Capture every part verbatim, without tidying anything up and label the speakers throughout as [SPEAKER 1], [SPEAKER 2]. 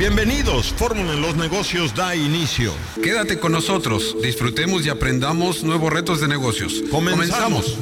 [SPEAKER 1] Bienvenidos, Fórmula en los Negocios da inicio.
[SPEAKER 2] Quédate con nosotros, disfrutemos y aprendamos nuevos retos de negocios.
[SPEAKER 1] Comenzamos.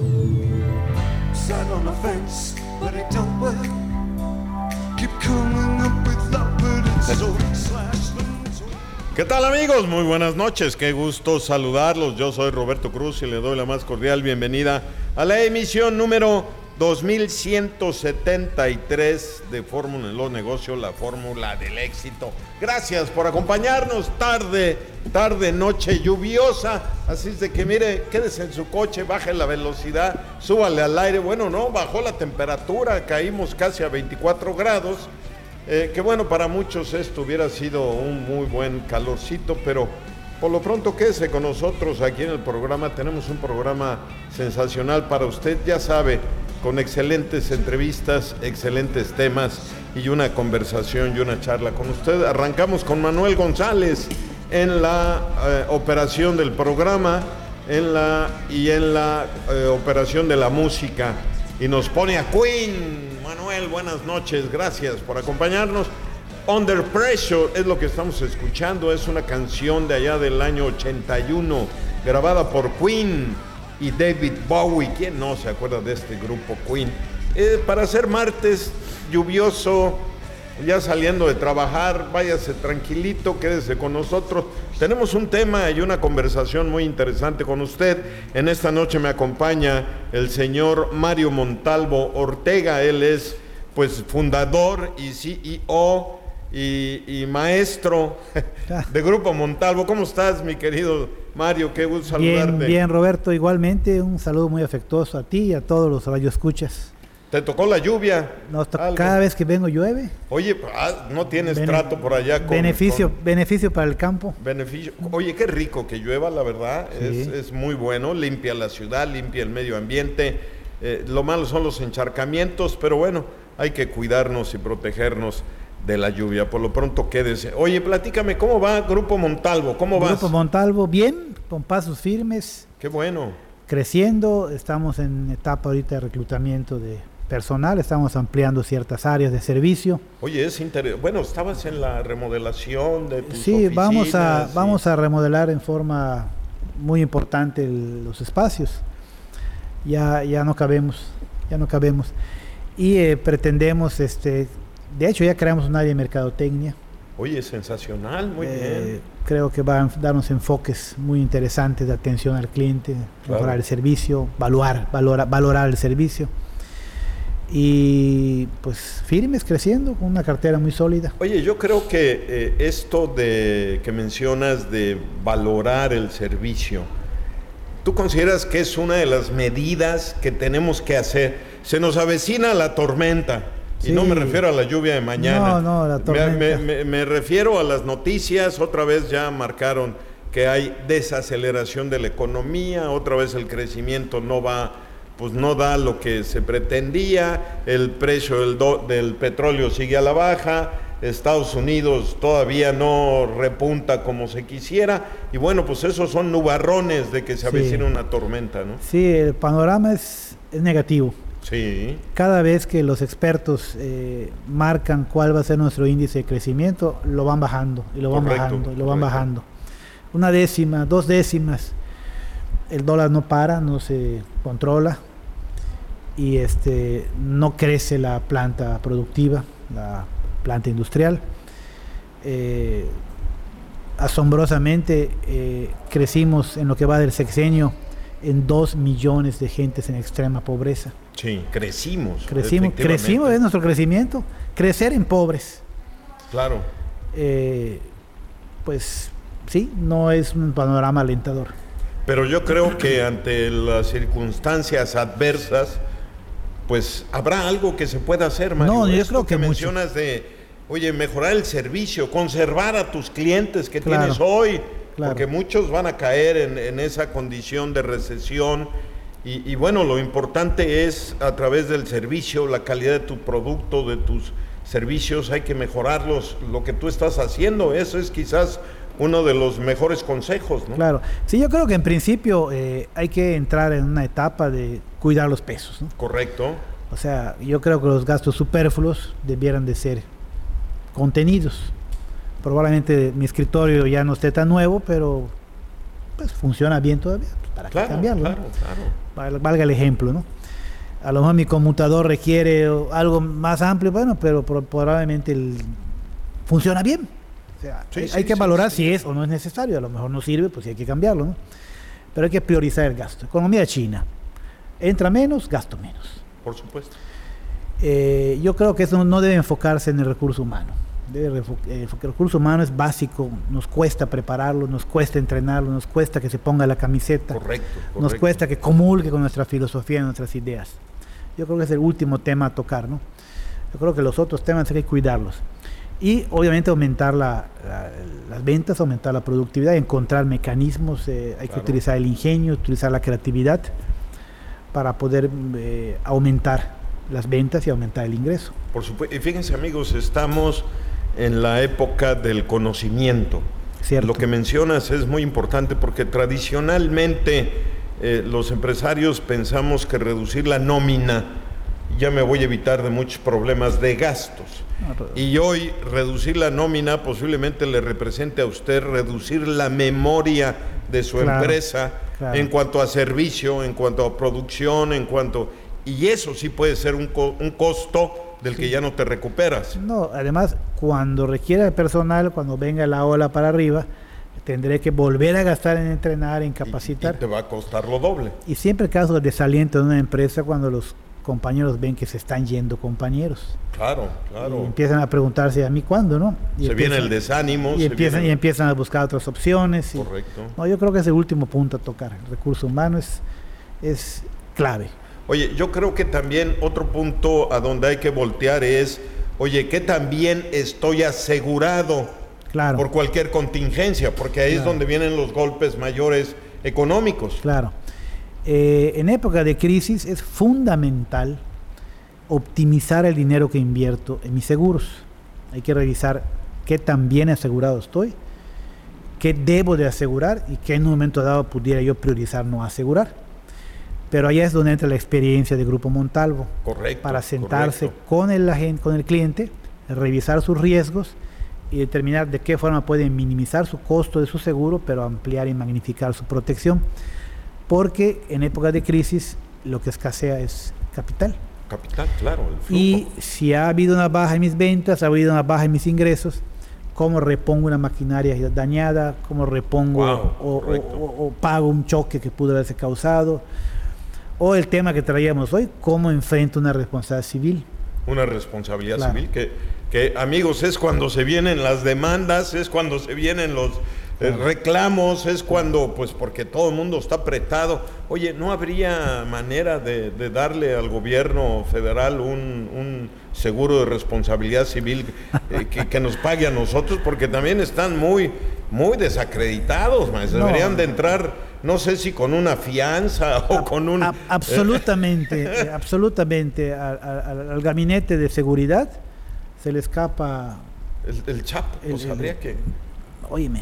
[SPEAKER 1] ¿Qué tal, amigos? Muy buenas noches, qué gusto saludarlos. Yo soy Roberto Cruz y le doy la más cordial bienvenida a la emisión número dos mil ciento setenta y tres de Fórmula en los Negocios, la fórmula del éxito. Gracias por acompañarnos, tarde, tarde, noche lluviosa, así es de que mire, quédese en su coche, baje la velocidad, súbale al aire. Bueno, no, bajó la temperatura, caímos casi a veinticuatro grados, eh, que bueno, para muchos esto hubiera sido un muy buen calorcito, pero por lo pronto quédese con nosotros aquí en el programa. Tenemos un programa sensacional para usted, ya sabe, con excelentes entrevistas, excelentes temas y una conversación y una charla con usted. Arrancamos con Manuel González en la eh, operación del programa en la, y en la eh, operación de la música. Y nos pone a Queen. Manuel, buenas noches, gracias por acompañarnos. Under Pressure es lo que estamos escuchando, es una canción de allá del año ochenta y uno, grabada por Queen y David Bowie. ¿Quién no se acuerda de este grupo Queen? Eh, para ser martes lluvioso, ya saliendo de trabajar, váyase tranquilito, quédese con nosotros. Tenemos un tema y una conversación muy interesante con usted. En esta noche me acompaña el señor Mario Montalvo Ortega. Él es pues fundador y C E O y, y maestro de Grupo Montalvo. ¿Cómo estás, mi querido Mario? Qué gusto saludarte.
[SPEAKER 3] Bien, bien, Roberto, igualmente un saludo muy afectuoso a ti y a todos los radioescuchas.
[SPEAKER 1] ¿Te tocó la lluvia?
[SPEAKER 3] Nos to- cada vez que vengo llueve.
[SPEAKER 1] Oye, ah, ¿no tienes Bene- trato por allá con
[SPEAKER 3] beneficio,
[SPEAKER 1] con...
[SPEAKER 3] beneficio para el campo?
[SPEAKER 1] Beneficio. Oye, qué rico que llueva, la verdad. Sí. Es, es muy bueno, limpia la ciudad, limpia el medio ambiente. Eh, lo malo son los encharcamientos, pero bueno, hay que cuidarnos y protegernos de la lluvia. Por lo pronto, quédese. Oye, platícame, ¿cómo va Grupo Montalvo? ¿Cómo vas?
[SPEAKER 3] Grupo Montalvo, bien, con pasos firmes.
[SPEAKER 1] Qué bueno.
[SPEAKER 3] Creciendo, estamos en etapa ahorita de reclutamiento de personal, estamos ampliando ciertas áreas de servicio.
[SPEAKER 1] Oye, es interesante. Bueno, estabas en la remodelación de tus
[SPEAKER 3] Sí,
[SPEAKER 1] oficinas.
[SPEAKER 3] vamos a,
[SPEAKER 1] y...
[SPEAKER 3] vamos a remodelar en forma muy importante el, los espacios. Ya, ya no cabemos, ya no cabemos. Y eh, pretendemos, este, de hecho ya creamos un área de mercadotecnia.
[SPEAKER 1] Oye, sensacional, muy
[SPEAKER 3] eh,
[SPEAKER 1] bien.
[SPEAKER 3] Creo que va a darnos enfoques muy interesantes de atención al cliente,
[SPEAKER 1] Claro.
[SPEAKER 3] mejorar el servicio, valorar, valora, valorar el servicio. Y pues firmes, creciendo, con una cartera muy sólida.
[SPEAKER 1] Oye, yo creo que eh, esto de que mencionas de valorar el servicio, ¿tú consideras que es una de las medidas que tenemos que hacer? Se nos avecina la tormenta. Y sí. No me refiero a la lluvia de mañana.
[SPEAKER 3] No, no, la tormenta.
[SPEAKER 1] Me, me, me refiero a las noticias. Otra vez ya marcaron que hay desaceleración de la economía. Otra vez el crecimiento no va, pues no da lo que se pretendía. El precio del, do, del petróleo sigue a la baja. Estados Unidos todavía no repunta como se quisiera. Y bueno, pues esos son nubarrones de que se avecina sí. una tormenta, ¿no?
[SPEAKER 3] Sí, el panorama es, es negativo.
[SPEAKER 1] Sí.
[SPEAKER 3] Cada vez que los expertos eh, marcan cuál va a ser nuestro índice de crecimiento, lo van bajando y lo van correcto, bajando y lo van correcto. bajando. Una décima, dos décimas, el dólar no para, no se controla y este no crece la planta productiva, la planta industrial. Eh, asombrosamente eh, crecimos en lo que va del sexenio en dos millones de gentes en extrema pobreza.
[SPEAKER 1] Sí, crecimos.
[SPEAKER 3] Crecimos, crecimos, es nuestro crecimiento. Crecer en pobres.
[SPEAKER 1] Claro.
[SPEAKER 3] Eh, pues sí, no es un panorama alentador.
[SPEAKER 1] Pero yo creo que ante las circunstancias adversas, pues habrá algo que se pueda hacer, Mario.
[SPEAKER 3] No, yo
[SPEAKER 1] Esto
[SPEAKER 3] creo que,
[SPEAKER 1] que mencionas mucho. de, oye, mejorar el servicio, conservar a tus clientes que claro. tienes hoy. Claro. Porque muchos van a caer en, en esa condición de recesión y, y bueno, lo importante es a través del servicio, la calidad de tu producto, de tus servicios, hay que mejorarlos, lo que tú estás haciendo, eso es quizás uno de los mejores consejos, ¿no?
[SPEAKER 3] Claro, sí, yo creo que en principio eh, hay que entrar en una etapa de cuidar los pesos, ¿no?
[SPEAKER 1] Correcto.
[SPEAKER 3] O sea, yo creo que los gastos superfluos debieran de ser contenidos. Probablemente mi escritorio ya no esté tan nuevo, pero pues funciona bien todavía. ¿Para
[SPEAKER 1] claro,
[SPEAKER 3] qué cambiarlo?
[SPEAKER 1] Claro,
[SPEAKER 3] claro. Val, valga el ejemplo, ¿no? A lo mejor mi conmutador requiere algo más amplio, bueno, pero probablemente el, funciona bien. O sea, sí, hay, sí, hay que sí, valorar sí. si es o no es necesario. A lo mejor no sirve, pues sí hay que cambiarlo, ¿no? Pero hay que priorizar el gasto. Economía china. Entra menos, gasto menos.
[SPEAKER 1] Por supuesto.
[SPEAKER 3] Eh, yo creo que eso no debe enfocarse en el recurso humano. Debe eh, el recurso humano es básico, nos cuesta prepararlo, nos cuesta entrenarlo, nos cuesta que se ponga la camiseta,
[SPEAKER 1] correcto, correcto.
[SPEAKER 3] nos cuesta que comulgue con nuestra filosofía y nuestras ideas. Yo creo que es el último tema a tocar, ¿no? Yo creo que los otros temas hay que cuidarlos. Y obviamente aumentar la, la, las ventas, aumentar la productividad, encontrar mecanismos, eh, hay claro. que utilizar el ingenio, utilizar la creatividad para poder eh, aumentar las ventas y aumentar el ingreso.
[SPEAKER 1] Por supuesto, y fíjense amigos, estamos en la época del conocimiento.
[SPEAKER 3] Cierto.
[SPEAKER 1] Lo que mencionas es muy importante porque tradicionalmente eh, los empresarios pensamos que reducir la nómina ya me voy a evitar de muchos problemas de gastos. Ah, pero... Y hoy reducir la nómina posiblemente le represente a usted reducir la memoria de su claro, empresa claro. en cuanto a servicio, en cuanto a producción, en cuanto... Y eso sí puede ser un, co- un costo del sí. que ya no te recuperas.
[SPEAKER 3] No, además, cuando requiera el personal, cuando venga la ola para arriba, tendré que volver a gastar en entrenar, en capacitar.
[SPEAKER 1] Y, y te va a costar lo doble.
[SPEAKER 3] Y siempre caso de desaliento de una empresa cuando los compañeros ven que se están yendo compañeros.
[SPEAKER 1] Claro, claro.
[SPEAKER 3] Y empiezan a preguntarse a mí cuándo, ¿no? Y
[SPEAKER 1] se
[SPEAKER 3] empiezan,
[SPEAKER 1] viene el desánimo.
[SPEAKER 3] Y empiezan,
[SPEAKER 1] viene...
[SPEAKER 3] y empiezan a buscar otras opciones. Y,
[SPEAKER 1] correcto.
[SPEAKER 3] No, yo creo que es el último punto a tocar. El recurso humano es, es clave.
[SPEAKER 1] Oye, yo creo que también otro punto a donde hay que voltear es, oye, que también estoy asegurado
[SPEAKER 3] claro.
[SPEAKER 1] por cualquier contingencia, porque ahí claro. es donde vienen los golpes mayores económicos.
[SPEAKER 3] Claro. Eh, en época de crisis es fundamental optimizar el dinero que invierto en mis seguros. Hay que revisar qué tan bien asegurado estoy, qué debo de asegurar y qué en un momento dado pudiera yo priorizar no asegurar. Pero allá es donde entra la experiencia de Grupo Montalvo.
[SPEAKER 1] Correcto.
[SPEAKER 3] Para sentarse
[SPEAKER 1] correcto.
[SPEAKER 3] con el agente, con el cliente, revisar sus riesgos y determinar de qué forma pueden minimizar su costo de su seguro, pero ampliar y magnificar su protección. Porque en época de crisis lo que escasea es capital.
[SPEAKER 1] Capital, claro. El flujo.
[SPEAKER 3] Y si ha habido una baja en mis ventas, ha habido una baja en mis ingresos, ¿cómo repongo una maquinaria dañada? ¿Cómo repongo
[SPEAKER 1] wow,
[SPEAKER 3] o, o, o, o pago un choque que pudo haberse causado? O el tema que traíamos hoy, ¿cómo enfrento una responsabilidad civil?
[SPEAKER 1] Una responsabilidad
[SPEAKER 3] claro.
[SPEAKER 1] civil que, que, amigos, es cuando se vienen las demandas, es cuando se vienen los eh, reclamos, es cuando, pues porque todo el mundo está apretado. Oye, ¿no habría manera de, de darle al gobierno federal un, un seguro de responsabilidad civil eh, que, que nos pague a nosotros? Porque también están muy, muy desacreditados, maestro. No. Deberían de entrar... No sé si con una fianza o a, con un...
[SPEAKER 3] A, absolutamente, eh, absolutamente. Al, al, al gabinete de seguridad se le escapa...
[SPEAKER 1] El, el Chapo,
[SPEAKER 3] el,
[SPEAKER 1] pues habría
[SPEAKER 3] el,
[SPEAKER 1] que...
[SPEAKER 3] Óyeme.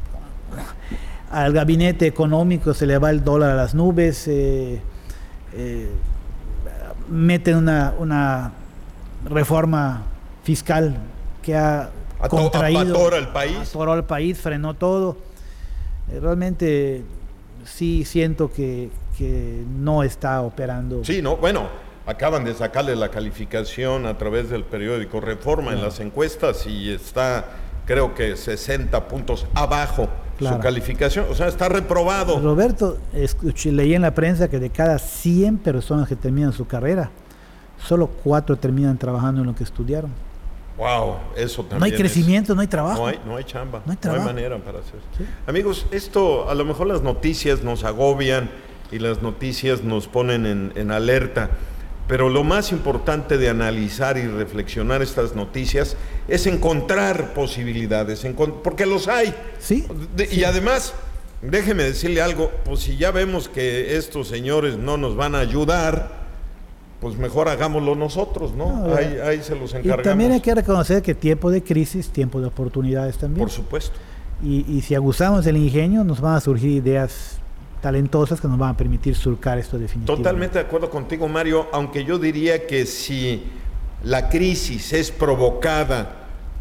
[SPEAKER 3] Al gabinete económico se le va el dólar a las nubes, eh, eh, meten una, una reforma fiscal que ha
[SPEAKER 1] Ato,
[SPEAKER 3] contraído...
[SPEAKER 1] Atoró al país.
[SPEAKER 3] Atoró al país, frenó todo. Eh, realmente... sí siento que, que no está operando.
[SPEAKER 1] Sí, no, bueno, acaban de sacarle la calificación a través del periódico Reforma claro. en las encuestas y está, creo que sesenta puntos abajo claro. su calificación, o sea, está reprobado.
[SPEAKER 3] Roberto, escuché, leí en la prensa que de cada cien personas que terminan su carrera, solo cuatro terminan trabajando en lo que estudiaron.
[SPEAKER 1] Wow, eso también.
[SPEAKER 3] No hay crecimiento,
[SPEAKER 1] es,
[SPEAKER 3] no hay trabajo.
[SPEAKER 1] No hay, no hay chamba,
[SPEAKER 3] no hay, no hay
[SPEAKER 1] manera para hacer.
[SPEAKER 3] ¿Sí?
[SPEAKER 1] Amigos, esto, a lo mejor las noticias nos agobian y las noticias nos ponen en, en alerta, pero lo más importante de analizar y reflexionar estas noticias es encontrar posibilidades, encont- porque los hay.
[SPEAKER 3] Sí,
[SPEAKER 1] de,
[SPEAKER 3] sí.
[SPEAKER 1] Y además, déjeme decirle algo, pues si ya vemos que estos señores no nos van a ayudar, pues mejor hagámoslo nosotros, ¿no? no ahí, ahí se los encargamos.
[SPEAKER 3] Y también hay que reconocer que tiempo de crisis, tiempo de oportunidades también.
[SPEAKER 1] Por supuesto.
[SPEAKER 3] Y, y si abusamos del ingenio, nos van a surgir ideas talentosas que nos van a permitir surcar esto definitivamente.
[SPEAKER 1] Totalmente de acuerdo contigo, Mario, aunque yo diría que si la crisis es provocada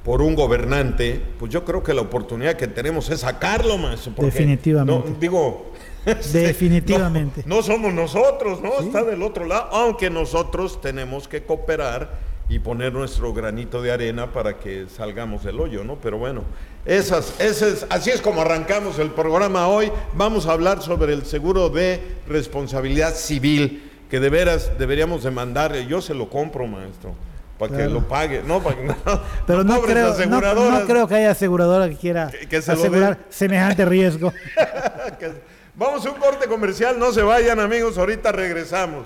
[SPEAKER 1] por un gobernante, pues yo creo que la oportunidad que tenemos es sacarlo, maestro.
[SPEAKER 3] Definitivamente.
[SPEAKER 1] No, digo,
[SPEAKER 3] definitivamente.
[SPEAKER 1] No, no somos nosotros, ¿no?
[SPEAKER 3] ¿Sí?
[SPEAKER 1] Está del otro lado, aunque nosotros tenemos que cooperar y poner nuestro granito de arena para que salgamos del hoyo, ¿no? Pero bueno, esas, esas, así es como arrancamos el programa hoy. Vamos a hablar sobre el seguro de responsabilidad civil, que de veras deberíamos demandar. Yo se lo compro, maestro, para claro. que lo pague, no, para que no,
[SPEAKER 3] pero no creo, no, no creo que haya aseguradora que quiera
[SPEAKER 1] que, que se
[SPEAKER 3] asegurar semejante riesgo.
[SPEAKER 1] que, vamos a un corte comercial, no se vayan, amigos, ahorita regresamos.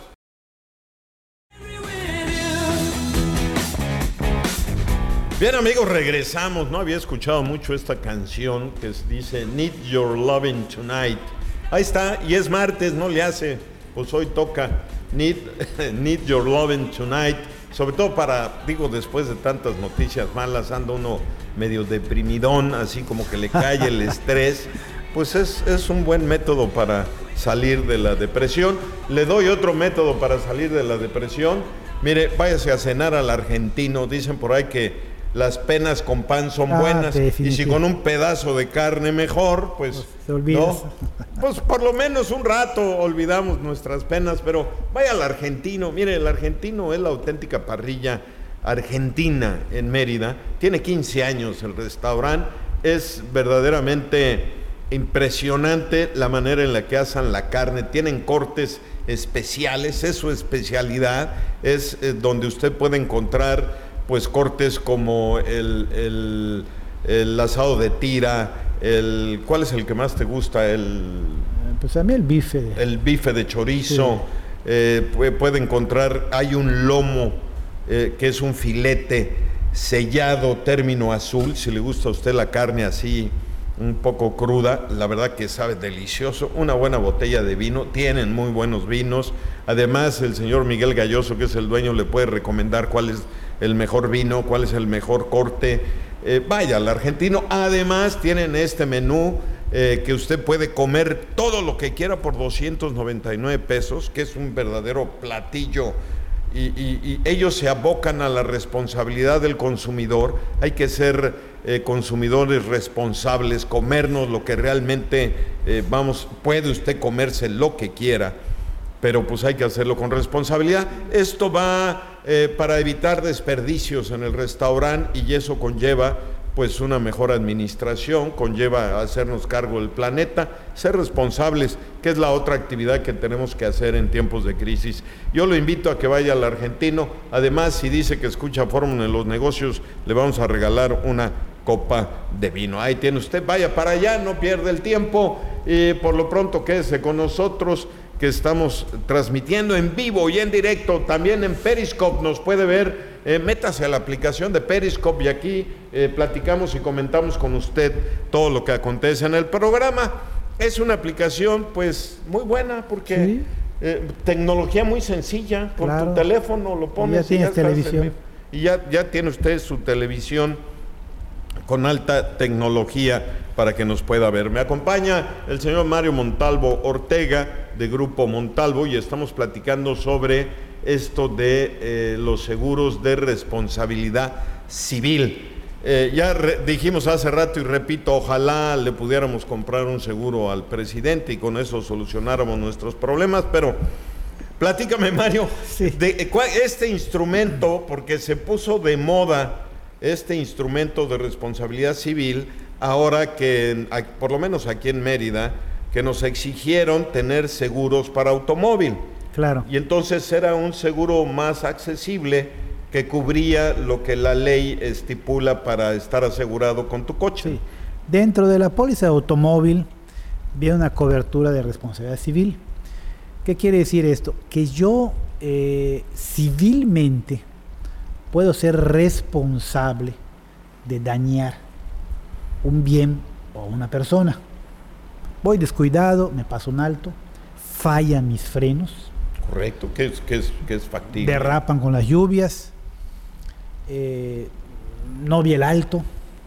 [SPEAKER 1] Bien, amigos, regresamos. No había escuchado mucho esta canción que dice Need Your Loving Tonight. Ahí está, y es martes, no le hace, pues hoy toca Need, Need Your Loving Tonight. Sobre todo para, digo, después de tantas noticias malas, anda uno medio deprimidón, así como que le cae el estrés. Pues es, es un buen método para salir de la depresión. Le doy otro método para salir de la depresión. Mire, váyase a cenar al argentino. Dicen por ahí que las penas con pan son ah, buenas. Y si con un pedazo de carne mejor, pues, pues
[SPEAKER 3] se olvida.
[SPEAKER 1] ¿no? Pues por lo menos un rato olvidamos nuestras penas, pero vaya al argentino. Mire, el argentino es la auténtica parrilla argentina en Mérida. Tiene quince años el restaurante. Es verdaderamente impresionante la manera en la que asan la carne. Tienen cortes especiales, es su especialidad. Es eh, donde usted puede encontrar pues cortes como el, el, el asado de tira, el, ¿cuál es el que más te gusta? El,
[SPEAKER 3] pues a mí el bife.
[SPEAKER 1] El bife de chorizo. Sí. Eh, puede, puede encontrar, hay un lomo eh, que es un filete sellado, término azul, si le gusta a usted la carne así un poco cruda, la verdad que sabe delicioso. Una buena botella de vino, tienen muy buenos vinos. Además, el señor Miguel Galloso, que es el dueño, le puede recomendar cuál es el mejor vino, cuál es el mejor corte. Eh, vaya al argentino. Además, tienen este menú eh, que usted puede comer todo lo que quiera por doscientos noventa y nueve pesos, que es un verdadero platillo. Y, y, y ellos se abocan a la responsabilidad del consumidor. Hay que ser eh, consumidores responsables, comernos lo que realmente eh, vamos, puede usted comerse lo que quiera, pero pues hay que hacerlo con responsabilidad. Esto va eh, para evitar desperdicios en el restaurante, y eso conlleva pues una mejor administración, conlleva hacernos cargo del planeta, ser responsables, que es la otra actividad que tenemos que hacer en tiempos de crisis. Yo lo invito a que vaya al argentino. Además, si dice que escucha Fórmula en los Negocios, le vamos a regalar una copa de vino. Ahí tiene usted, vaya para allá, no pierda el tiempo, y por lo pronto quédese con nosotros, que estamos transmitiendo en vivo y en directo, también en Periscope, nos puede ver. Eh, métase a la aplicación de Periscope y aquí eh, platicamos y comentamos con usted todo lo que acontece en el programa. Es una aplicación pues muy buena porque ¿sí? eh, tecnología muy sencilla, con claro. tu teléfono lo pones
[SPEAKER 3] y ya tienes televisión
[SPEAKER 1] en, y ya, ya tiene usted su televisión con alta tecnología para que nos pueda ver. Me acompaña el señor Mario Montalvo Ortega de Grupo Montalvo y estamos platicando sobre esto de eh, los seguros de responsabilidad civil. Eh, ya re, dijimos hace rato y repito, ojalá le pudiéramos comprar un seguro al presidente y con eso solucionáramos nuestros problemas, pero platícame, Mario, sí. de cuál, este instrumento, porque se puso de moda este instrumento de responsabilidad civil, ahora que, por lo menos aquí en Mérida, que nos exigieron tener seguros para automóvil.
[SPEAKER 3] Claro.
[SPEAKER 1] Y entonces era un seguro más accesible que cubría lo que la ley estipula para estar asegurado con tu coche.
[SPEAKER 3] Sí. Dentro de la póliza de automóvil viene una cobertura de responsabilidad civil. ¿Qué quiere decir esto? Que yo eh, civilmente puedo ser responsable de dañar un bien o una persona. Voy descuidado, me paso un alto, fallan mis frenos.
[SPEAKER 1] Correcto, que es, que es, que es factible.
[SPEAKER 3] Derrapan con las lluvias, eh, no vi el alto.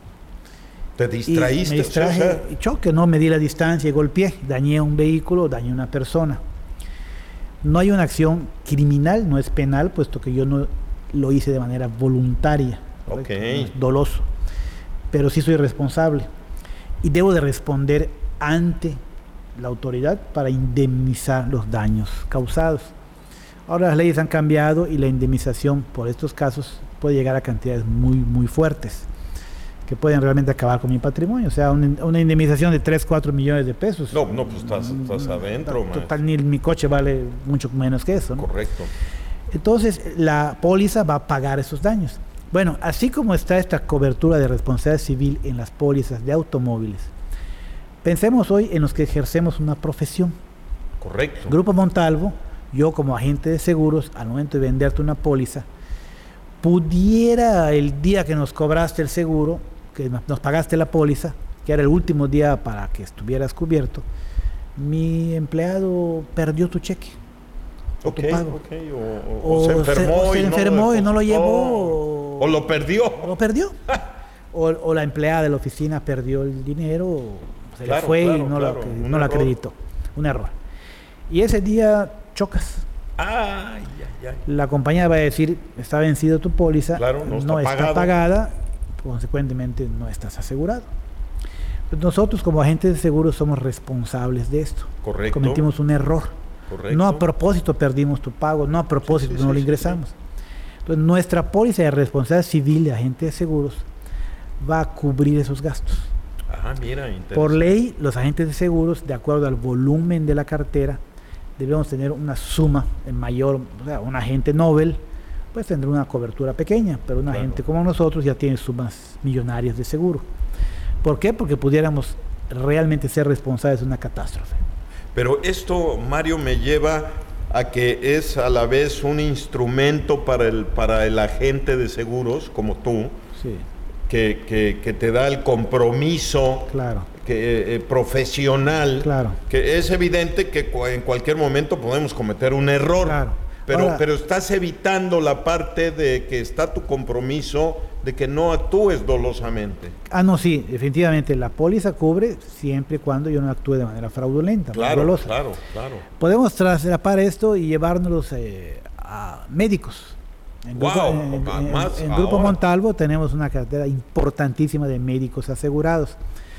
[SPEAKER 1] Te distraíste.
[SPEAKER 3] Y me distraje, o sea, y choque, no medí la distancia y golpeé, dañé un vehículo, dañé una persona. No hay una acción criminal, no es penal, puesto que yo no lo hice de manera voluntaria.
[SPEAKER 1] Ok.
[SPEAKER 3] No es doloso. pero sí soy responsable y debo de responder ante la autoridad para indemnizar los daños causados. Ahora las leyes han cambiado y la indemnización por estos casos puede llegar a cantidades muy, muy fuertes, que pueden realmente acabar con mi patrimonio. O sea, una, una indemnización de tres, cuatro millones de pesos.
[SPEAKER 1] No, no, pues estás, estás adentro, man.
[SPEAKER 3] Total, ni mi coche vale mucho menos que eso, ¿no?
[SPEAKER 1] Correcto.
[SPEAKER 3] Entonces, la póliza va a pagar esos daños. Bueno, así como está esta cobertura de responsabilidad civil en las pólizas de automóviles, pensemos hoy en los que ejercemos una profesión.
[SPEAKER 1] Correcto.
[SPEAKER 3] Grupo Montalvo, yo como agente de seguros, al momento de venderte una póliza, pudiera el día que nos cobraste el seguro, que nos pagaste la póliza, que era el último día para que estuvieras cubierto, mi empleado perdió tu cheque. O
[SPEAKER 1] okay,
[SPEAKER 3] tu pago.
[SPEAKER 1] Okay. O, o, o se enfermó,
[SPEAKER 3] se, o se
[SPEAKER 1] y,
[SPEAKER 3] enfermó
[SPEAKER 1] no
[SPEAKER 3] y no lo llevó.
[SPEAKER 1] O, o lo perdió.
[SPEAKER 3] O lo perdió. o, o la empleada de la oficina perdió el dinero, o se
[SPEAKER 1] claro,
[SPEAKER 3] le fue
[SPEAKER 1] claro,
[SPEAKER 3] y no,
[SPEAKER 1] claro.
[SPEAKER 3] lo, no lo acreditó. Un error. Y ese día chocas.
[SPEAKER 1] Ay, ay, ay.
[SPEAKER 3] La compañía va a decir, está vencido tu póliza,
[SPEAKER 1] claro, no,
[SPEAKER 3] no
[SPEAKER 1] está,
[SPEAKER 3] está pagada, consecuentemente no estás asegurado. Pues nosotros como agentes de seguros somos responsables de esto.
[SPEAKER 1] Correcto.
[SPEAKER 3] Cometimos un error.
[SPEAKER 1] Correcto.
[SPEAKER 3] No a propósito perdimos tu pago, no a propósito sí, sí, no sí, lo ingresamos. Sí, sí. Entonces nuestra póliza de responsabilidad civil de agentes de seguros va a cubrir esos gastos.
[SPEAKER 1] Ah, mira, interesante.
[SPEAKER 3] Por ley, los agentes de seguros, de acuerdo al volumen de la cartera, debemos tener una suma en mayor, o sea, un agente Nobel pues tendrá una cobertura pequeña, pero un claro. agente como nosotros ya tiene sumas millonarias de seguro. ¿Por qué? Porque pudiéramos realmente ser responsables de una catástrofe.
[SPEAKER 1] Pero esto, Mario, me lleva a que es a la vez un instrumento para el, para el agente de seguros, como tú,
[SPEAKER 3] sí.
[SPEAKER 1] que, que, que te da el compromiso
[SPEAKER 3] claro.
[SPEAKER 1] que, eh, profesional,
[SPEAKER 3] claro.
[SPEAKER 1] que es evidente que en cualquier momento podemos cometer un error,
[SPEAKER 3] claro.
[SPEAKER 1] pero,
[SPEAKER 3] Ahora,
[SPEAKER 1] pero estás evitando la parte de que está tu compromiso de que no actúes dolosamente.
[SPEAKER 3] Ah, no, sí, definitivamente la póliza cubre siempre y cuando yo no actúe de manera fraudulenta,
[SPEAKER 1] claro,
[SPEAKER 3] dolosa.
[SPEAKER 1] Claro, claro.
[SPEAKER 3] Podemos traslapar esto y llevárnoslos eh, a médicos. En
[SPEAKER 1] wow,
[SPEAKER 3] Grupo, en, en,
[SPEAKER 1] más
[SPEAKER 3] en Grupo Montalvo tenemos una cartera importantísima de médicos asegurados.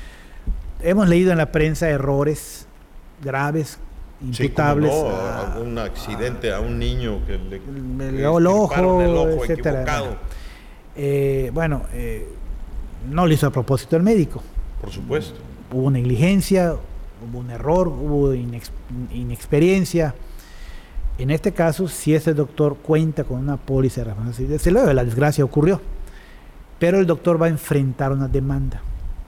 [SPEAKER 3] Hemos leído en la prensa errores graves, imputables.
[SPEAKER 1] Sí, no,
[SPEAKER 3] a,
[SPEAKER 1] a un accidente a, a un niño que le,
[SPEAKER 3] el, le el ojo,
[SPEAKER 1] el ojo
[SPEAKER 3] etcétera.
[SPEAKER 1] equivocado.
[SPEAKER 3] Eh, bueno, eh, no lo hizo a propósito el médico.
[SPEAKER 1] Por supuesto.
[SPEAKER 3] Hubo negligencia, hubo un error, hubo inex, inexperiencia. En este caso, si ese doctor cuenta con una póliza de responsabilidad, desde luego la desgracia ocurrió, pero el doctor va a enfrentar una demanda.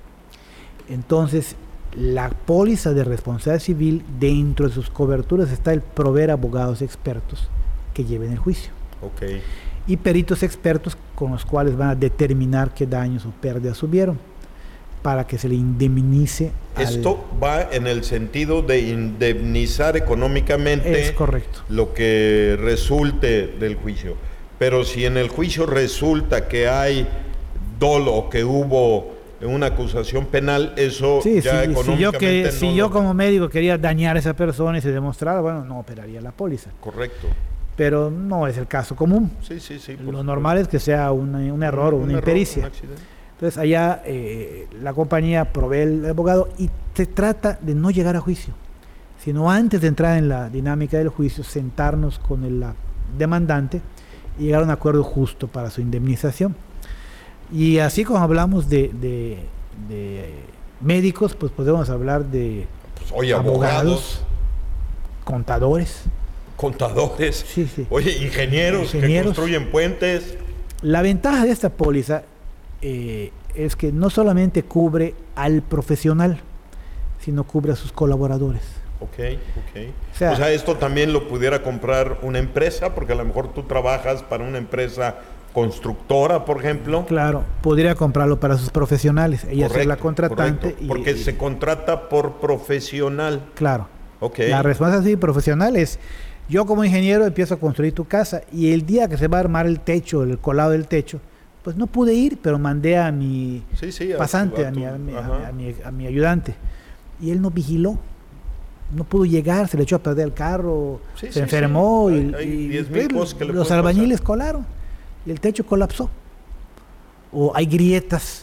[SPEAKER 3] Entonces, la póliza de responsabilidad civil, dentro de sus coberturas está el proveer abogados expertos que lleven el juicio.
[SPEAKER 1] Okay.
[SPEAKER 3] Y peritos expertos con los cuales van a determinar qué daños o pérdidas hubieron para que se le indemnice.
[SPEAKER 1] Esto al... va en el sentido de indemnizar económicamente
[SPEAKER 3] es correcto.
[SPEAKER 1] Lo que resulte del juicio. Pero si en el juicio resulta que hay dolo o que hubo una acusación penal, eso
[SPEAKER 3] sí,
[SPEAKER 1] ya
[SPEAKER 3] sí,
[SPEAKER 1] económicamente
[SPEAKER 3] si yo, que,
[SPEAKER 1] no
[SPEAKER 3] si
[SPEAKER 1] lo...
[SPEAKER 3] yo como médico quería dañar a esa persona y se demostrara, bueno, no operaría la póliza.
[SPEAKER 1] Correcto.
[SPEAKER 3] Pero no es el caso común.
[SPEAKER 1] Sí, sí, sí.
[SPEAKER 3] Lo normal es que sea una, un error o una
[SPEAKER 1] un
[SPEAKER 3] impericia.
[SPEAKER 1] Error, un
[SPEAKER 3] Entonces allá eh, la compañía provee el abogado y se trata de no llegar a juicio, sino antes de entrar en la dinámica del juicio, sentarnos con el la demandante y llegar a un acuerdo justo para su indemnización. Y así como hablamos de, de, de médicos, pues podemos hablar de
[SPEAKER 1] pues, oye,
[SPEAKER 3] abogados,
[SPEAKER 1] abogados,
[SPEAKER 3] contadores.
[SPEAKER 1] Contadores,
[SPEAKER 3] sí, sí.
[SPEAKER 1] Oye, ingenieros, ingenieros que construyen puentes. La
[SPEAKER 3] ventaja de esta póliza eh, es que no solamente cubre al profesional, sino cubre a sus colaboradores.
[SPEAKER 1] Ok, ok. O sea, o sea, esto también lo pudiera comprar una empresa, porque a lo mejor tú trabajas para una empresa constructora, por ejemplo.
[SPEAKER 3] Claro, podría comprarlo para sus profesionales, ella es la contratante.
[SPEAKER 1] Correcto, porque y, se contrata por profesional.
[SPEAKER 3] Claro.
[SPEAKER 1] Okay.
[SPEAKER 3] La responsabilidad profesional es, yo como ingeniero empiezo a construir tu casa y el día que se va a armar el techo, el colado del techo, pues no pude ir, pero mandé a mi
[SPEAKER 1] sí, sí,
[SPEAKER 3] pasante, a, tu, a, mi, a, mi, a, mi, a mi ayudante, y él no vigiló. No pudo llegar, se le echó a perder el carro,
[SPEAKER 1] sí,
[SPEAKER 3] se
[SPEAKER 1] sí,
[SPEAKER 3] enfermó
[SPEAKER 1] sí.
[SPEAKER 3] y,
[SPEAKER 1] hay, hay
[SPEAKER 3] y
[SPEAKER 1] diez mil cosas que le
[SPEAKER 3] los albañiles pasar. Colaron y el techo colapsó. O hay grietas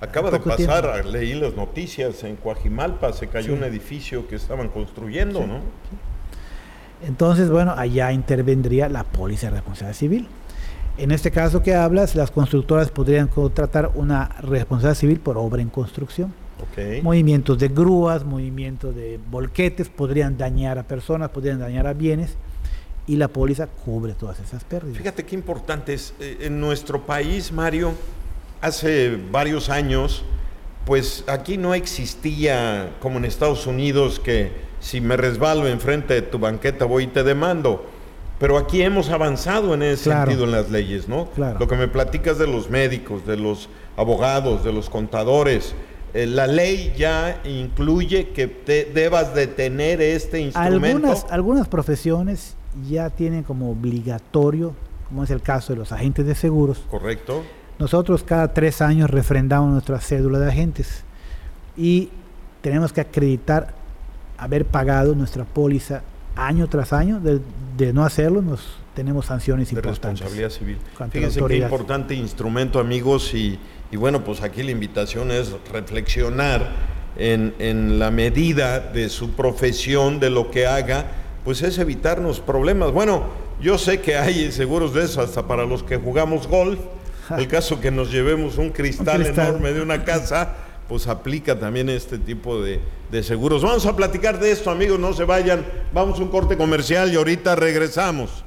[SPEAKER 1] Acaba de pasar, tiempo. leí las noticias, en Coajimalpa se cayó sí. un edificio que estaban construyendo, sí. ¿no?
[SPEAKER 3] Entonces, bueno, allá intervendría la póliza de responsabilidad civil. En este caso que hablas, las constructoras podrían contratar una responsabilidad civil por obra en construcción.
[SPEAKER 1] Okay.
[SPEAKER 3] Movimientos de grúas, movimientos de volquetes podrían dañar a personas, podrían dañar a bienes, y la póliza cubre todas esas pérdidas.
[SPEAKER 1] Fíjate qué importante es. En nuestro país, Mario, hace varios años, pues aquí no existía, como en Estados Unidos, que si me resbalo enfrente de tu banqueta voy y te demando. Pero aquí hemos avanzado en ese claro. sentido en las leyes, ¿no?
[SPEAKER 3] Claro.
[SPEAKER 1] Lo que me platicas de los médicos, de los abogados, de los contadores, eh, la ley ya incluye que te debas de tener este instrumento.
[SPEAKER 3] Algunas, algunas profesiones ya tienen como obligatorio, como es el caso de los agentes de seguros.
[SPEAKER 1] Correcto.
[SPEAKER 3] Nosotros cada tres años refrendamos nuestra cédula de agentes y tenemos que acreditar haber pagado nuestra póliza año tras año. De, de no hacerlo, nos tenemos sanciones
[SPEAKER 1] de
[SPEAKER 3] importantes.
[SPEAKER 1] Responsabilidad civil. Fíjense qué importante instrumento, amigos, y, y bueno, pues aquí la invitación es reflexionar en, en la medida de su profesión, de lo que haga, pues es evitarnos problemas. Bueno, yo sé que hay seguros de eso hasta para los que jugamos golf. El caso que nos llevemos un cristal, un cristal enorme de una casa, pues aplica también este tipo de, de seguros. Vamos a platicar de esto, amigos, no se vayan. Vamos a un corte comercial y ahorita regresamos.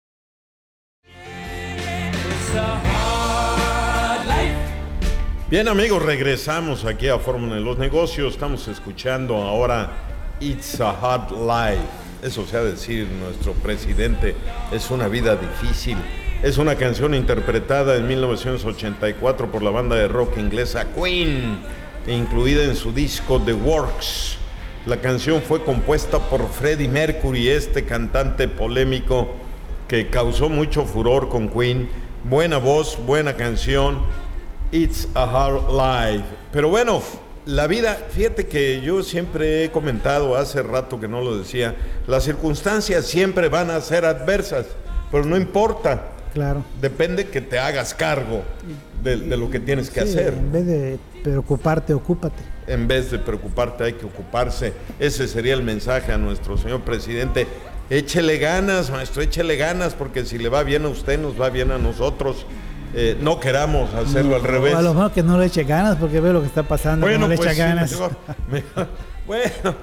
[SPEAKER 1] Bien, amigos, regresamos aquí a Fórmula de los Negocios. Estamos escuchando ahora It's a Hard Life. Eso sea decir, nuestro presidente, es una vida difícil. Es una canción interpretada en mil novecientos ochenta y cuatro por la banda de rock inglesa Queen, incluida en su disco The Works. La canción fue compuesta por Freddie Mercury, este cantante polémico que causó mucho furor con Queen. Buena voz, buena canción, It's a Hard Life. Pero bueno, la vida, fíjate que yo siempre he comentado, hace rato que no lo decía, las circunstancias siempre van a ser adversas, pero no importa.
[SPEAKER 3] Claro.
[SPEAKER 1] Depende que te hagas cargo de, de lo que tienes que
[SPEAKER 3] sí,
[SPEAKER 1] hacer.
[SPEAKER 3] En vez de preocuparte, ocúpate.
[SPEAKER 1] En vez de preocuparte, hay que ocuparse. Ese sería el mensaje a nuestro señor presidente. Échele ganas, maestro, échele ganas, porque si le va bien a usted, nos va bien a nosotros. Eh, no queramos hacerlo no, al revés.
[SPEAKER 3] A lo mejor que no le eche ganas, porque ve lo que está pasando,
[SPEAKER 1] bueno,
[SPEAKER 3] no le
[SPEAKER 1] pues
[SPEAKER 3] echa
[SPEAKER 1] sí,
[SPEAKER 3] ganas.
[SPEAKER 1] Mejor, mejor. Bueno,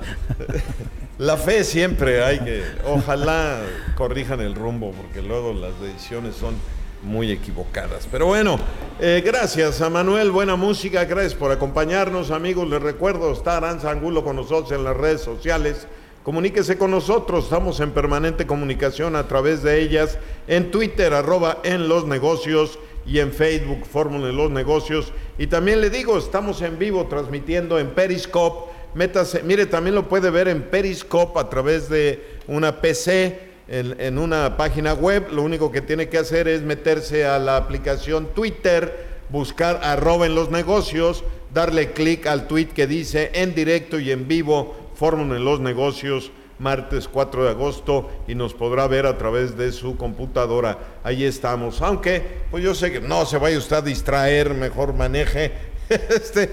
[SPEAKER 1] la fe siempre hay que, ojalá corrijan el rumbo, porque luego las decisiones son muy equivocadas. Pero bueno, eh, gracias a Manuel, buena música, gracias por acompañarnos, amigos. Les recuerdo, está Aranza Angulo con nosotros en las redes sociales. Comuníquese con nosotros, estamos en permanente comunicación a través de ellas, en Twitter, arroba en los negocios, y en Facebook, Fórmula de los Negocios. Y también le digo, estamos en vivo transmitiendo en Periscope. Métase, mire, también lo puede ver en Periscope a través de una P C, en, en una página web. Lo único que tiene que hacer es meterse a la aplicación Twitter, buscar arroba en los negocios, darle clic al tweet que dice en directo y en vivo, Fórmula de los Negocios, martes cuatro de agosto, y nos podrá ver a través de su computadora. Ahí estamos, aunque pues yo sé que no se vaya usted a distraer, mejor maneje, este,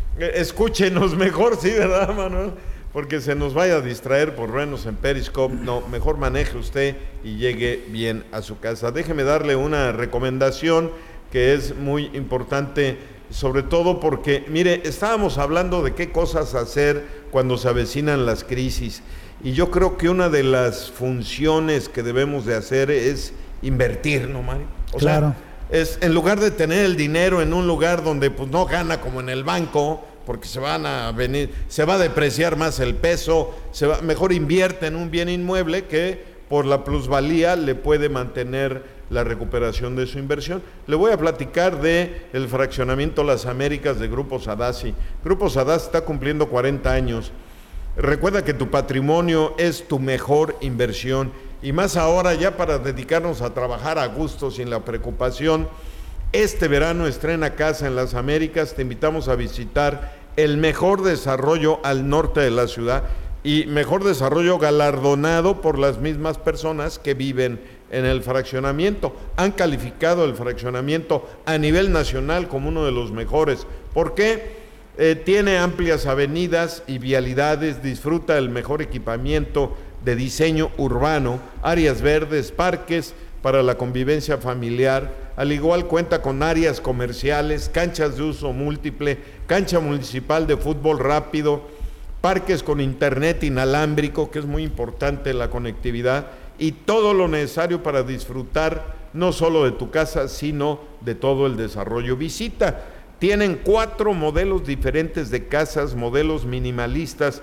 [SPEAKER 1] escúchenos mejor, sí, ¿verdad, Manuel? Porque se nos vaya a distraer por vernos en Periscope. No, mejor maneje usted y llegue bien a su casa. Déjeme darle una recomendación que es muy importante, sobre todo porque, mire, estábamos hablando de qué cosas hacer cuando se avecinan las crisis. Y yo creo que una de las funciones que debemos de hacer es invertir, ¿no, Mario? O
[SPEAKER 3] claro.
[SPEAKER 1] sea, es en lugar de tener el dinero en un lugar donde pues no gana como en el banco, porque se van a venir, se va a depreciar más el peso, se va, mejor invierte en un bien inmueble que por la plusvalía le puede mantener la recuperación de su inversión. Le voy a platicar de el fraccionamiento Las Américas de Grupo Sadassi. Grupo Sadassi está cumpliendo cuarenta años. Recuerda que tu patrimonio es tu mejor inversión, y más ahora ya para dedicarnos a trabajar a gusto sin la preocupación. Este verano estrena casa en Las Américas. Te invitamos a visitar el mejor desarrollo al norte de la ciudad, y mejor desarrollo galardonado por las mismas personas que viven en el fraccionamiento. Han calificado el fraccionamiento a nivel nacional como uno de los mejores ¿Por qué? Eh, tiene amplias avenidas y vialidades, disfruta el mejor equipamiento de diseño urbano, áreas verdes, parques para la convivencia familiar. Al igual cuenta con áreas comerciales, canchas de uso múltiple, cancha municipal de fútbol rápido, parques con internet inalámbrico, que es muy importante la conectividad, y todo lo necesario para disfrutar no solo de tu casa, sino de todo el desarrollo. Visita. Tienen cuatro modelos diferentes de casas, modelos minimalistas.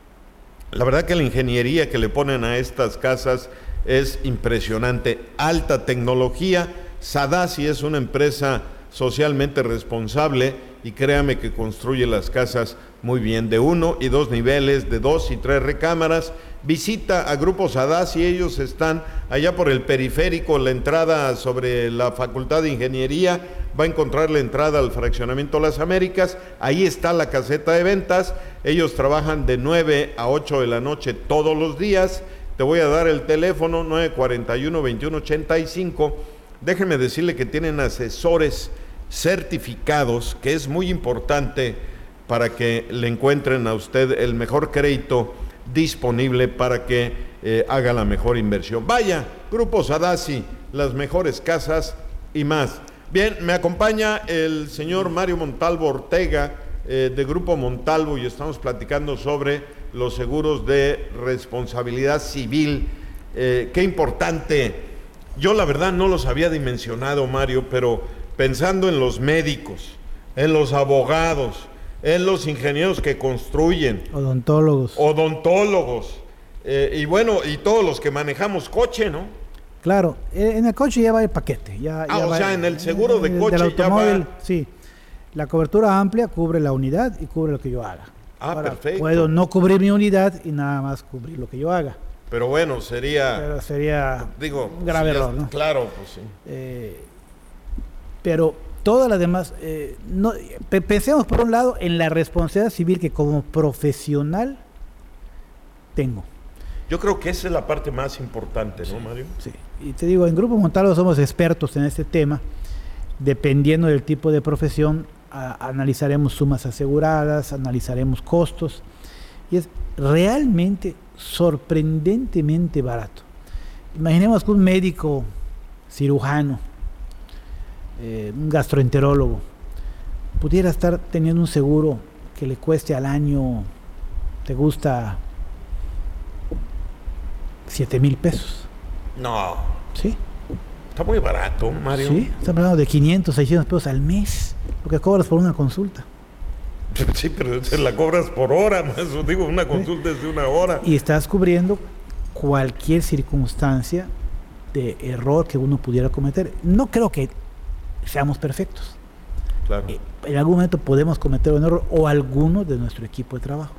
[SPEAKER 1] La verdad que la ingeniería que le ponen a estas casas es impresionante. Alta tecnología. Sadasi es una empresa socialmente responsable y créame que construye las casas muy bien, de uno y dos niveles, de dos y tres recámaras. Visita a Grupo Sadasi, ellos están allá por el periférico, la entrada sobre la Facultad de Ingeniería, va a encontrar la entrada al Fraccionamiento Las Américas, ahí está la caseta de ventas. Ellos trabajan de nueve a ocho de la noche todos los días. Te voy a dar el teléfono nueve cuatro uno, veintiuno ochenta y cinco. Déjenme decirle que tienen asesores certificados, que es muy importante para que le encuentren a usted el mejor crédito disponible para que eh, haga la mejor inversión. Vaya, Grupo Sadasi, las mejores casas y más. Bien, me acompaña el señor Mario Montalvo Ortega, eh, de Grupo Montalvo, y estamos platicando sobre los seguros de responsabilidad civil. Eh, qué importante. Yo la verdad no los había dimensionado, Mario, pero pensando en los médicos, en los abogados, en los ingenieros que construyen,
[SPEAKER 3] odontólogos,
[SPEAKER 1] odontólogos, eh, y bueno, y todos los que manejamos coche, ¿no?
[SPEAKER 3] Claro, en el coche ya va el paquete. Ya,
[SPEAKER 1] ah,
[SPEAKER 3] ya
[SPEAKER 1] o
[SPEAKER 3] va,
[SPEAKER 1] sea, en el seguro de coche
[SPEAKER 3] del automóvil,
[SPEAKER 1] ya va.
[SPEAKER 3] Sí, la cobertura amplia cubre la unidad y cubre lo que yo haga.
[SPEAKER 1] Ah,
[SPEAKER 3] Ahora,
[SPEAKER 1] perfecto.
[SPEAKER 3] puedo no cubrir mi unidad y nada más cubrir lo que yo haga.
[SPEAKER 1] Pero bueno, sería...
[SPEAKER 3] Pero sería
[SPEAKER 1] digo,
[SPEAKER 3] un grave
[SPEAKER 1] sí,
[SPEAKER 3] error, ¿no?
[SPEAKER 1] Claro, pues sí.
[SPEAKER 3] Eh, pero todas las demás... Eh, no, pe- pensemos por un lado en la responsabilidad civil que como profesional tengo.
[SPEAKER 1] Yo creo que esa es la parte más importante, ¿no, Mario?
[SPEAKER 3] Sí, y te digo, en Grupo Montalvo somos expertos en este tema. Dependiendo del tipo de profesión, a, analizaremos sumas aseguradas, analizaremos costos, y es realmente sorprendentemente barato. Imaginemos que un médico cirujano, eh, un gastroenterólogo, pudiera estar teniendo un seguro que le cueste al año, te gusta, siete mil pesos.
[SPEAKER 1] No.
[SPEAKER 3] ¿Sí?
[SPEAKER 1] Está muy barato, Mario.
[SPEAKER 3] Sí, estamos hablando de quinientos, seiscientos pesos al mes, lo que cobras por una consulta.
[SPEAKER 1] Sí, pero se la cobras por hora, más digo, una consulta es de una hora.
[SPEAKER 3] Y estás cubriendo cualquier circunstancia de error que uno pudiera cometer. No creo que seamos perfectos.
[SPEAKER 1] Claro.
[SPEAKER 3] Eh, en algún momento podemos cometer un error o alguno de nuestro equipo de trabajo.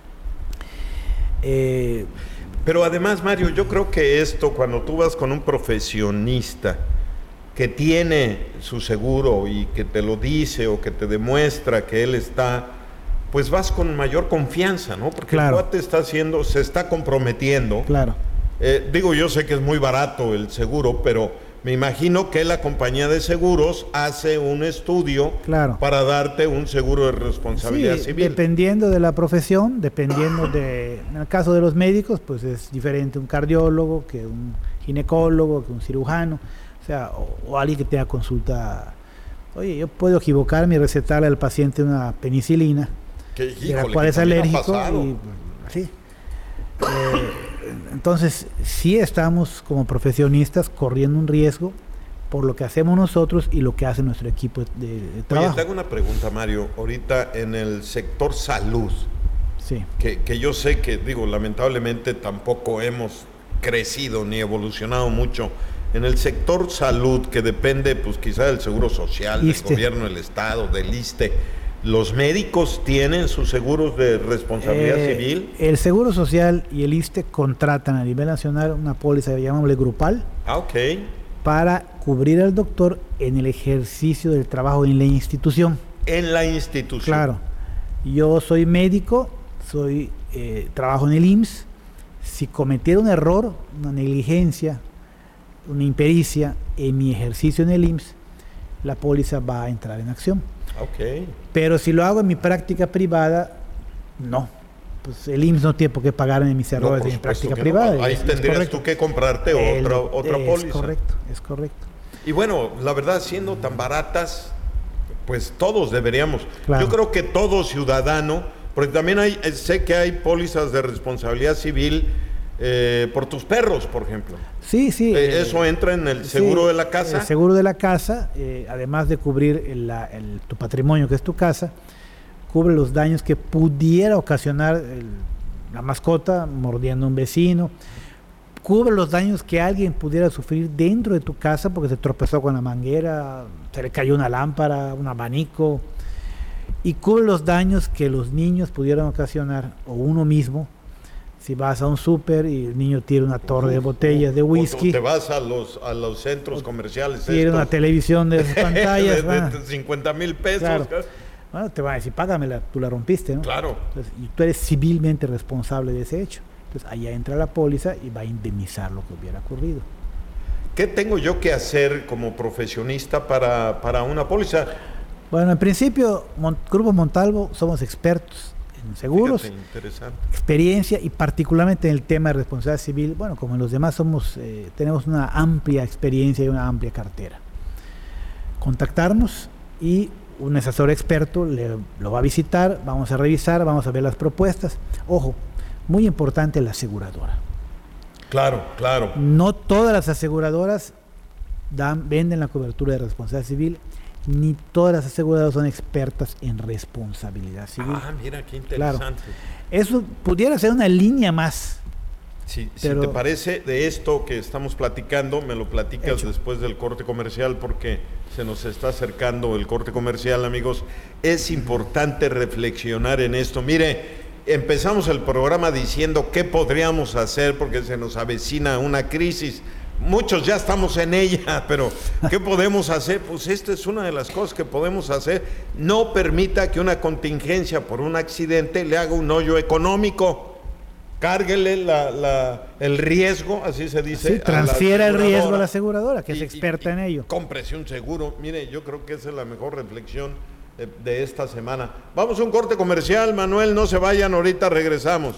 [SPEAKER 3] Eh,
[SPEAKER 1] Pero además, Mario, yo creo que esto, cuando tú vas con un profesionista que tiene su seguro y que te lo dice o que te demuestra que él está, pues vas con mayor confianza, ¿no? Porque
[SPEAKER 3] claro.
[SPEAKER 1] el cuate está haciendo, se está comprometiendo.
[SPEAKER 3] Claro.
[SPEAKER 1] Eh, digo, yo sé que es muy barato el seguro, pero me imagino que la compañía de seguros hace un estudio
[SPEAKER 3] claro.
[SPEAKER 1] para darte un seguro de responsabilidad
[SPEAKER 3] sí,
[SPEAKER 1] civil.
[SPEAKER 3] Dependiendo de la profesión, dependiendo de, en el caso de los médicos, pues es diferente un cardiólogo que un ginecólogo, que un cirujano, o sea, o, o alguien que tenga consulta. Oye, yo puedo equivocarme y recetarle al paciente una penicilina,
[SPEAKER 1] que,
[SPEAKER 3] de la
[SPEAKER 1] híjole,
[SPEAKER 3] cual
[SPEAKER 1] que
[SPEAKER 3] es
[SPEAKER 1] también ha
[SPEAKER 3] alérgico.
[SPEAKER 1] pasado.
[SPEAKER 3] Y, sí. Eh, entonces, sí estamos como profesionistas corriendo un riesgo por lo que hacemos nosotros y lo que hace nuestro equipo de, de trabajo.
[SPEAKER 1] Oye, te hago una pregunta, Mario. Ahorita en el sector salud,
[SPEAKER 3] sí.
[SPEAKER 1] que, que yo sé que, digo, lamentablemente tampoco hemos crecido ni evolucionado mucho. En el sector salud, que depende, pues quizá del Seguro Social,
[SPEAKER 3] ISSSTE.
[SPEAKER 1] del gobierno, del Estado, del ISSSTE, ¿los médicos tienen sus seguros de responsabilidad
[SPEAKER 3] Eh,
[SPEAKER 1] civil?
[SPEAKER 3] El Seguro Social y el ISSSTE contratan a nivel nacional una póliza, llamámosle grupal,
[SPEAKER 1] Ah, ok.
[SPEAKER 3] para cubrir al doctor en el ejercicio del trabajo en la institución.
[SPEAKER 1] En la institución.
[SPEAKER 3] Claro. Yo soy médico, soy eh, trabajo en el I M S S. Si cometiera un error, una negligencia, una impericia en mi ejercicio en el I M S S, la póliza va a entrar en acción.
[SPEAKER 1] Okay.
[SPEAKER 3] Pero si lo hago en mi práctica privada, no. Pues el I M S S no tiene por qué pagarme mis errores no, de mi práctica privada.
[SPEAKER 1] No. Ahí
[SPEAKER 3] es,
[SPEAKER 1] tendrías
[SPEAKER 3] es
[SPEAKER 1] tú que comprarte
[SPEAKER 3] el,
[SPEAKER 1] otra, otra
[SPEAKER 3] es
[SPEAKER 1] póliza.
[SPEAKER 3] Es correcto, es correcto.
[SPEAKER 1] Y bueno, la verdad, siendo tan baratas, pues todos deberíamos.
[SPEAKER 3] Claro.
[SPEAKER 1] Yo creo que todo ciudadano, porque también hay, sé que hay pólizas de responsabilidad civil eh, por tus perros, por ejemplo.
[SPEAKER 3] Sí, sí.
[SPEAKER 1] Eh, eso entra en el seguro
[SPEAKER 3] sí,
[SPEAKER 1] de la casa.
[SPEAKER 3] El seguro de la casa, eh, además de cubrir el, el, tu patrimonio, que es tu casa, cubre los daños que pudiera ocasionar el, la mascota mordiendo a un vecino, cubre los daños que alguien pudiera sufrir dentro de tu casa porque se tropezó con la manguera, se le cayó una lámpara, un abanico, y cubre los daños que los niños pudieran ocasionar, o uno mismo, si vas a un súper y el niño tira una torre Uf, de botellas de whisky.
[SPEAKER 1] O te vas a los, a los centros comerciales.
[SPEAKER 3] Tiene una televisión de esas pantallas.
[SPEAKER 1] de, de cincuenta mil pesos.
[SPEAKER 3] Claro. Bueno, te van a decir, págamela, tú la rompiste, ¿no?
[SPEAKER 1] Claro.
[SPEAKER 3] Entonces, y tú eres civilmente responsable de ese hecho. Entonces, allá entra la póliza y va a indemnizar lo que hubiera ocurrido.
[SPEAKER 1] ¿Qué tengo yo que hacer como profesionista para, para una póliza?
[SPEAKER 3] Bueno, en principio, Mon- Grupo Montalvo somos expertos en seguros,
[SPEAKER 1] Fíjate, interesante.
[SPEAKER 3] experiencia y particularmente en el tema de responsabilidad civil. Bueno, como los demás somos, eh, tenemos una amplia experiencia y una amplia cartera. Contactarnos y un asesor experto le, lo va a visitar, vamos a revisar, vamos a ver las propuestas. Ojo, muy importante la aseguradora.
[SPEAKER 1] Claro, claro.
[SPEAKER 3] No todas las aseguradoras dan, venden la cobertura de responsabilidad civil, ni todas las aseguradoras son expertas en responsabilidad civil.
[SPEAKER 1] Ah, mira, qué interesante.
[SPEAKER 3] Claro. Eso pudiera ser una línea más.
[SPEAKER 1] Si,
[SPEAKER 3] pero,
[SPEAKER 1] si te parece, de esto que estamos platicando, me lo platicas hecho. Después del corte comercial, porque se nos está acercando el corte comercial, amigos. Es importante reflexionar en esto. Mire, empezamos el programa diciendo qué podríamos hacer porque se nos avecina una crisis. Muchos ya estamos en ella, pero ¿qué podemos hacer? Pues esta es una de las cosas que podemos hacer. No permita que una contingencia por un accidente le haga un hoyo económico. Cárguele la, la, el riesgo, así se dice.
[SPEAKER 3] Sí, transfiera el riesgo a la aseguradora, que
[SPEAKER 1] y,
[SPEAKER 3] es experta
[SPEAKER 1] y,
[SPEAKER 3] en ello.
[SPEAKER 1] Cómprese un seguro. Mire, yo creo que esa es la mejor reflexión de, de esta semana. Vamos a un corte comercial, Manuel, no se vayan, ahorita regresamos.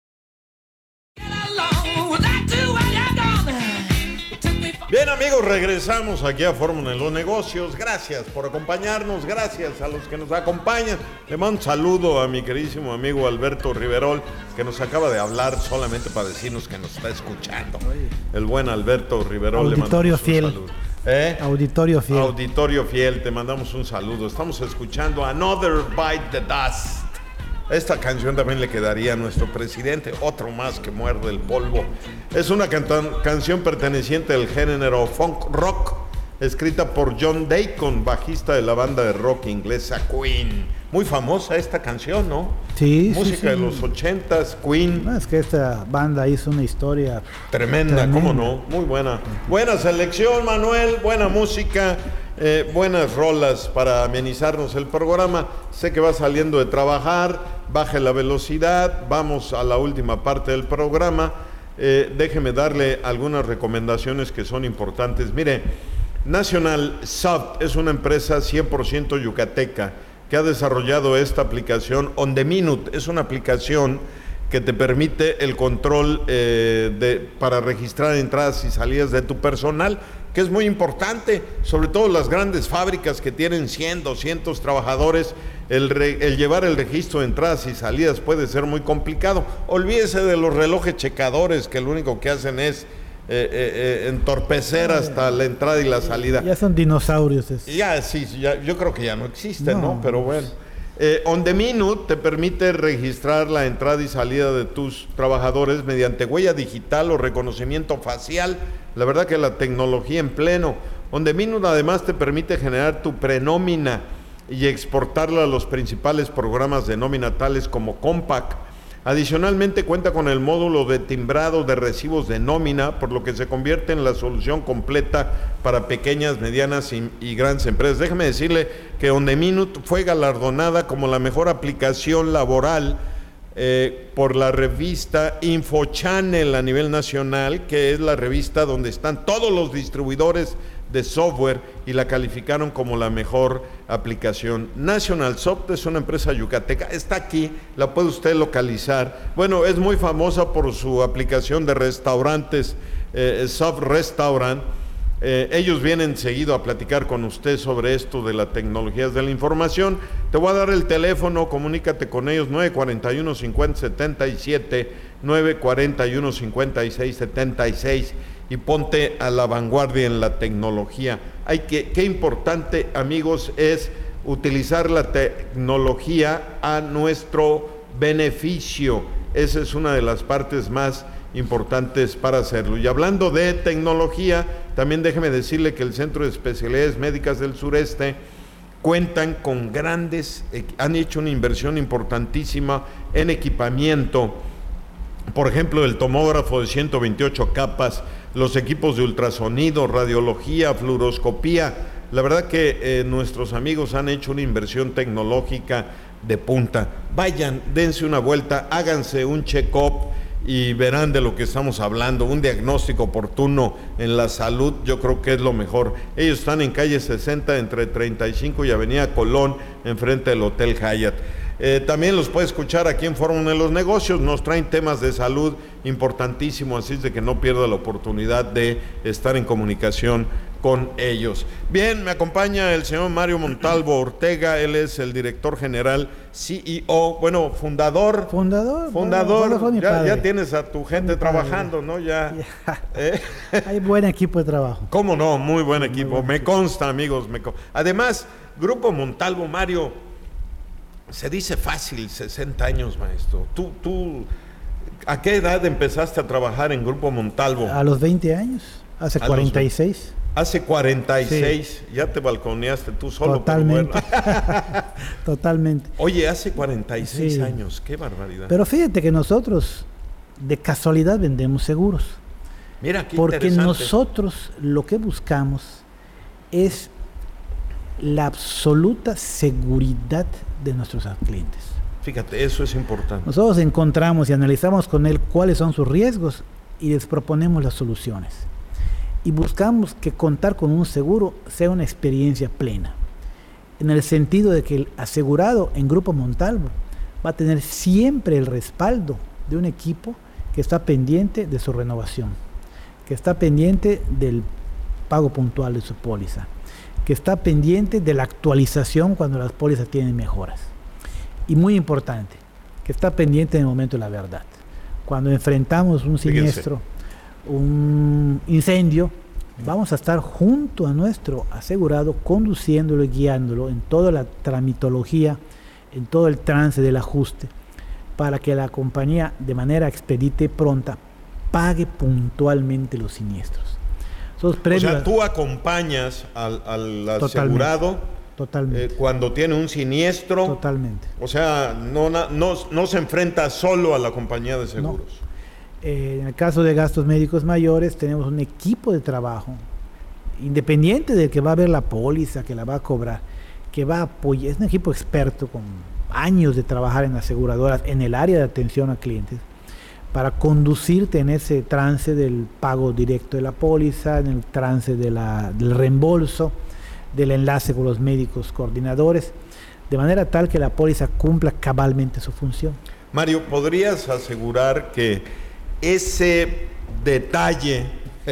[SPEAKER 1] Bien, amigos, regresamos aquí a Fórmula en los Negocios. Gracias por acompañarnos, gracias a los que nos acompañan. Le mando un saludo a mi queridísimo amigo Alberto Riverol, que nos acaba de hablar solamente para decirnos que nos está escuchando. El buen Alberto Riverol.
[SPEAKER 3] Auditorio
[SPEAKER 1] le
[SPEAKER 3] fiel.
[SPEAKER 1] Un saludo. ¿Eh?
[SPEAKER 3] Auditorio fiel.
[SPEAKER 1] Auditorio fiel, te mandamos un saludo. Estamos escuchando Another Bite the Dust. Esta canción también le quedaría a nuestro presidente, otro más que muerde el polvo. Es una canta- canción perteneciente al género funk rock, escrita por John Deacon, bajista de la banda de rock inglesa Queen. Muy famosa esta canción, ¿no?
[SPEAKER 3] Sí,
[SPEAKER 1] Música
[SPEAKER 3] sí, sí.
[SPEAKER 1] de los ochentas, Queen.
[SPEAKER 3] No, es que esta banda hizo una historia
[SPEAKER 1] Tremenda,
[SPEAKER 3] tremenda.
[SPEAKER 1] ¿Cómo no? Muy buena. Buena selección, Manuel, buena música. Eh, buenas rolas para amenizarnos el programa. Sé que va saliendo de trabajar, baje la velocidad, vamos a la última parte del programa. Eh, déjeme darle algunas recomendaciones que son importantes. Mire, National Soft es una empresa cien por ciento yucateca que ha desarrollado esta aplicación On The Minute. Es una aplicación que te permite el control eh, de, para registrar entradas y salidas de tu personal, que es muy importante, sobre todo las grandes fábricas que tienen cien, doscientos trabajadores, el, re, el llevar el registro de entradas y salidas puede ser muy complicado. Olvídese de los relojes checadores que lo único que hacen es eh, eh, entorpecer hasta la entrada y la salida.
[SPEAKER 3] Ya son dinosaurios. Es.
[SPEAKER 1] Ya, sí, ya, yo creo que ya no existen, ¿no?
[SPEAKER 3] No.
[SPEAKER 1] Pero bueno. Eh, On The Minute te permite registrar la entrada y salida de tus trabajadores mediante huella digital o reconocimiento facial. La verdad que la tecnología en pleno. On The Minute además te permite generar tu prenómina y exportarla a los principales programas de nómina tales como Compaq. Adicionalmente cuenta con el módulo de timbrado de recibos de nómina, por lo que se convierte en la solución completa para pequeñas, medianas y, y grandes empresas. Déjeme decirle que On The Minute fue galardonada como la mejor aplicación laboral eh, por la revista InfoChannel a nivel nacional, que es la revista donde están todos los distribuidores de software y la calificaron como la mejor aplicación. Nationalsoft es una empresa yucateca, está aquí, la puede usted localizar. Bueno, es muy famosa por su aplicación de restaurantes, eh, Soft Restaurant. Eh, ellos vienen seguido a platicar con usted sobre esto de las tecnologías de la información. Te voy a dar el teléfono, comunícate con ellos, nueve cuatro uno, cinco cero siete siete, nueve cuatro uno, cinco seis siete seis, y ponte a la vanguardia en la tecnología. Hay que, qué importante, amigos, es utilizar la tecnología a nuestro beneficio. Esa es una de las partes más importantes para hacerlo. Y hablando de tecnología, también déjeme decirle que el Centro de Especialidades Médicas del Sureste cuentan con grandes, han hecho una inversión importantísima en equipamiento. Por ejemplo, el tomógrafo de ciento veintiocho capas, los equipos de ultrasonido, radiología, fluoroscopía. La verdad que eh, nuestros amigos han hecho una inversión tecnológica de punta. Vayan, dense una vuelta, háganse un check-up y verán de lo que estamos hablando. Un diagnóstico oportuno en la salud, yo creo que es lo mejor. Ellos están en calle sesenta, entre treinta y cinco y avenida Colón, enfrente del Hotel Hyatt. Eh, también los puede escuchar aquí en Fórmula de los Negocios. Nos traen temas de salud importantísimos, así es de que no pierda la oportunidad de estar en comunicación con ellos. Bien, me acompaña el señor Mario Montalvo Ortega. Él es el director general, C E O, bueno, fundador.
[SPEAKER 3] Fundador.
[SPEAKER 1] Fundador.
[SPEAKER 3] Bueno,
[SPEAKER 1] ya, ya tienes a tu gente trabajando,
[SPEAKER 3] padre.
[SPEAKER 1] ¿no? Ya.
[SPEAKER 3] ya.
[SPEAKER 1] ¿Eh?
[SPEAKER 3] Hay buen equipo de trabajo.
[SPEAKER 1] ¿Cómo no? Muy buen equipo.
[SPEAKER 3] Muy buen
[SPEAKER 1] me
[SPEAKER 3] equipo.
[SPEAKER 1] consta, amigos. Me con... Además, Grupo Montalvo, Mario, se dice fácil, sesenta años, maestro. Tú, tú, ¿a qué edad empezaste a trabajar en Grupo Montalvo?
[SPEAKER 3] A los veinte años, hace
[SPEAKER 1] A
[SPEAKER 3] cuarenta y seis.
[SPEAKER 1] Hace cuarenta y seis, sí. Ya te balconeaste tú solo.
[SPEAKER 3] Totalmente.
[SPEAKER 1] Pero bueno.
[SPEAKER 3] Totalmente.
[SPEAKER 1] Oye, hace cuarenta y seis
[SPEAKER 3] Sí.
[SPEAKER 1] años, qué barbaridad.
[SPEAKER 3] Pero fíjate que nosotros de casualidad vendemos seguros.
[SPEAKER 1] Mira, qué
[SPEAKER 3] Porque
[SPEAKER 1] interesante.
[SPEAKER 3] nosotros lo que buscamos es la absoluta seguridad de nuestros clientes.
[SPEAKER 1] Fíjate, eso es importante.
[SPEAKER 3] Nosotros encontramos y analizamos con él cuáles son sus riesgos y les proponemos las soluciones. Y buscamos que contar con un seguro sea una experiencia plena, en el sentido de que el asegurado en Grupo Montalvo va a tener siempre el respaldo de un equipo que está pendiente de su renovación, que está pendiente del pago puntual de su póliza, que está pendiente de la actualización cuando las pólizas tienen mejoras. Y muy importante, que está pendiente en el momento de la verdad. Cuando enfrentamos un siniestro, Fíjense. un incendio, vamos a estar junto a nuestro asegurado, conduciéndolo y guiándolo en toda la tramitología, en todo el trance del ajuste, para que la compañía de manera expedita y pronta pague puntualmente los siniestros.
[SPEAKER 1] O sea, tú acompañas al, al asegurado
[SPEAKER 3] totalmente,
[SPEAKER 1] eh, cuando tiene un siniestro.
[SPEAKER 3] Totalmente.
[SPEAKER 1] O sea, no, no, no se enfrenta solo a la compañía de seguros.
[SPEAKER 3] No. Eh, en el caso de gastos médicos mayores, tenemos un equipo de trabajo, independiente del que va a ver la póliza, que la va a cobrar, que va a apoyar. Es un equipo experto con años de trabajar en aseguradoras, en el área de atención a clientes, para conducirte en ese trance del pago directo de la póliza, en el trance de la, del reembolso, del enlace con los médicos coordinadores, de manera tal que la póliza cumpla cabalmente su función.
[SPEAKER 1] Mario, ¿podrías asegurar que ese detalle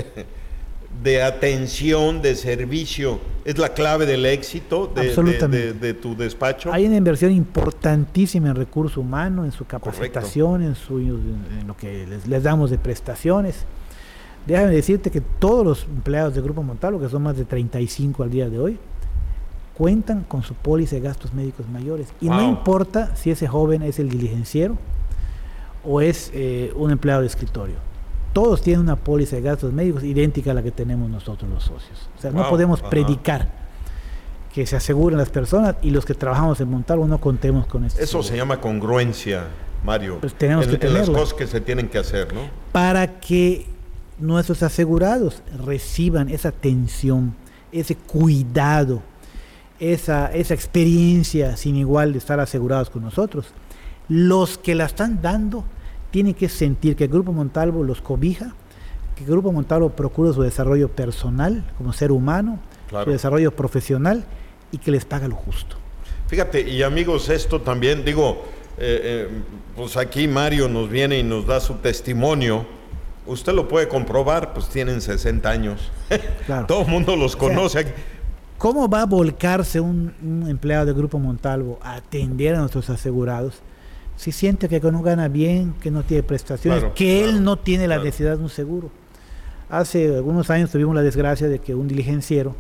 [SPEAKER 1] de atención, de servicio, es la clave del éxito de, de, de, de tu despacho?
[SPEAKER 3] Hay una inversión importantísima en recurso humano, en su capacitación, en, su, en lo que les, les damos de prestaciones. Déjame decirte que todos los empleados del Grupo Montalvo, que son más de treinta y cinco al día de hoy, cuentan con su póliza de gastos médicos mayores. Y wow. No importa si ese joven es el diligenciero o es eh, un empleado de escritorio. Todos tienen una póliza de gastos médicos idéntica a la que tenemos nosotros los socios. O sea, wow. No podemos Ajá. predicar que se aseguren las personas y los que trabajamos en Montalvo no contemos con esto.
[SPEAKER 1] Eso se llama congruencia, Mario.
[SPEAKER 3] Pues tenemos
[SPEAKER 1] en,
[SPEAKER 3] que tenerlo.
[SPEAKER 1] En las cosas que se tienen que hacer, ¿no?
[SPEAKER 3] Para que nuestros asegurados reciban esa atención, ese cuidado, esa, esa experiencia sin igual de estar asegurados con nosotros. Los que la están dando tienen que sentir que el Grupo Montalvo los cobija, que Grupo Montalvo procure su desarrollo personal como ser humano, claro, su desarrollo profesional y que les pague lo justo.
[SPEAKER 1] Fíjate, y amigos, esto también, digo, eh, eh, pues aquí Mario nos viene y nos da su testimonio. Usted lo puede comprobar, pues tienen sesenta años. Claro. Todo el mundo los conoce. O sea,
[SPEAKER 3] ¿cómo va a volcarse un, un empleado del Grupo Montalvo a atender a nuestros asegurados si siente que no gana bien, que no tiene prestaciones, claro, que claro, él no tiene la claro. necesidad de un seguro? Hace algunos años tuvimos la desgracia de que un diligenciero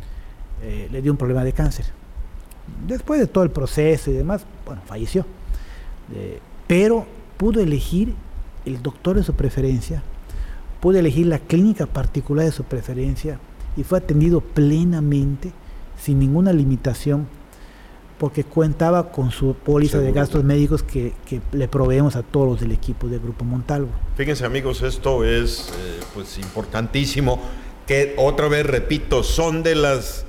[SPEAKER 3] eh, le dio un problema de cáncer. Después de todo el proceso y demás, bueno, falleció. Eh, pero pudo elegir el doctor de su preferencia, pudo elegir la clínica particular de su preferencia y fue atendido plenamente, sin ninguna limitación, porque contaba con su póliza de gastos médicos que, que le proveemos a todos los del equipo del Grupo Montalvo.
[SPEAKER 1] Fíjense, amigos, esto es eh, pues importantísimo, que otra vez repito, son de las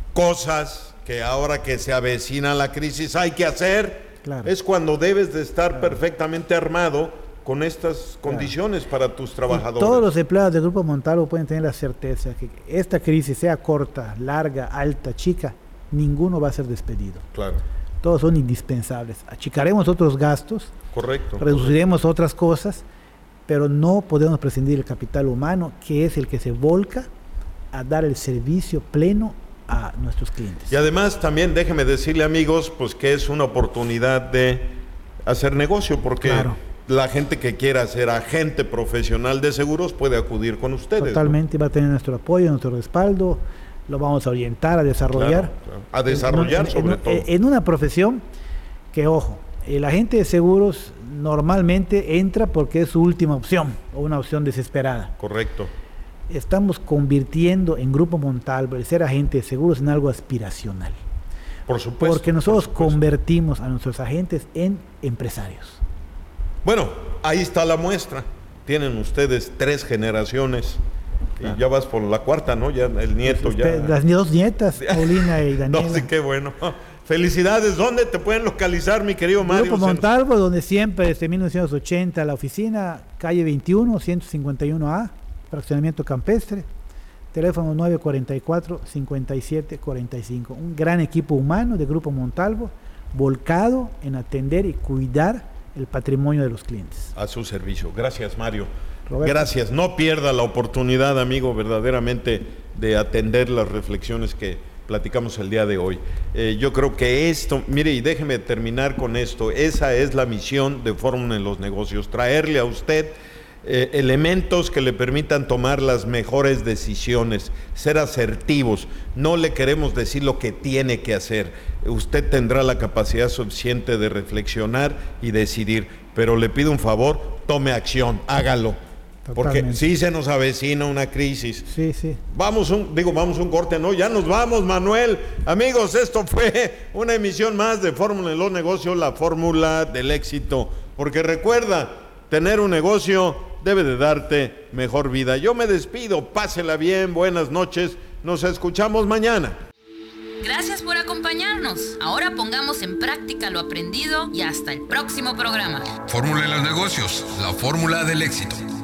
[SPEAKER 1] cosas que ahora que se avecina la crisis hay que hacer. Claro. Es cuando debes de estar claro. perfectamente armado con estas condiciones claro. para tus trabajadores.
[SPEAKER 3] Y todos los empleados del Grupo Montalvo pueden tener la certeza que esta crisis, sea corta, larga, alta, chica, ninguno va a ser despedido.
[SPEAKER 1] Claro.
[SPEAKER 3] Todos son indispensables. Achicaremos otros gastos,
[SPEAKER 1] correcto,
[SPEAKER 3] reduciremos
[SPEAKER 1] correcto.
[SPEAKER 3] otras cosas, pero no podemos prescindir del capital humano, que es el que se volca a dar el servicio pleno a nuestros clientes.
[SPEAKER 1] Y además también déjeme decirle, amigos, pues que es una oportunidad de hacer negocio, porque claro. la gente que quiera ser agente profesional de seguros puede acudir con ustedes.
[SPEAKER 3] Totalmente, ¿no? Va a tener nuestro apoyo, nuestro respaldo, lo vamos a orientar, a desarrollar.
[SPEAKER 1] Claro, claro. A desarrollar en, sobre
[SPEAKER 3] en,
[SPEAKER 1] todo.
[SPEAKER 3] En una profesión que, ojo, el agente de seguros normalmente entra porque es su última opción, o una opción desesperada.
[SPEAKER 1] Correcto.
[SPEAKER 3] Estamos convirtiendo en Grupo Montalvo el ser agente de seguros en algo aspiracional.
[SPEAKER 1] Por supuesto.
[SPEAKER 3] Porque nosotros
[SPEAKER 1] por supuesto.
[SPEAKER 3] convertimos a nuestros agentes en empresarios.
[SPEAKER 1] Bueno, ahí está la muestra. Tienen ustedes tres generaciones claro. y ya vas por la cuarta, ¿no? Ya el nieto
[SPEAKER 3] pues
[SPEAKER 1] ya.
[SPEAKER 3] Las dos nietas, Paulina y Daniela.
[SPEAKER 1] No, sí, qué bueno. Felicidades. ¿Dónde te pueden localizar, mi querido Mario?
[SPEAKER 3] Grupo Montalvo, donde siempre desde mil novecientos ochenta la oficina, calle veintiuno, ciento cincuenta y uno A. Fraccionamiento Campestre, teléfono nueve cuatro cuatro, cinco siete cuatro cinco. Un gran equipo humano de Grupo Montalvo, volcado en atender y cuidar el patrimonio de los clientes.
[SPEAKER 1] A su servicio. Gracias, Mario.
[SPEAKER 3] Roberto.
[SPEAKER 1] Gracias. No pierda la oportunidad, amigo, verdaderamente de atender las reflexiones que platicamos el día de hoy. Eh, yo creo que esto, mire, y déjeme terminar con esto, esa es la misión de Fórmula en los Negocios, traerle a usted Eh, elementos que le permitan tomar las mejores decisiones, ser asertivos. No le queremos decir lo que tiene que hacer. Usted tendrá la capacidad suficiente de reflexionar y decidir, pero le pido un favor, tome acción, hágalo. Totalmente. Porque sí se nos avecina una crisis.
[SPEAKER 3] Sí, sí.
[SPEAKER 1] Vamos un, digo, vamos un corte, no, ya nos vamos, Manuel. Amigos, esto fue una emisión más de Fórmula en los Negocios, la fórmula del éxito. Porque recuerda, tener un negocio debe de darte mejor vida. Yo me despido, pásela bien, buenas noches, nos escuchamos mañana.
[SPEAKER 4] Gracias por acompañarnos. Ahora pongamos en práctica lo aprendido y hasta el próximo programa.
[SPEAKER 2] Fórmula en los Negocios, la fórmula del éxito.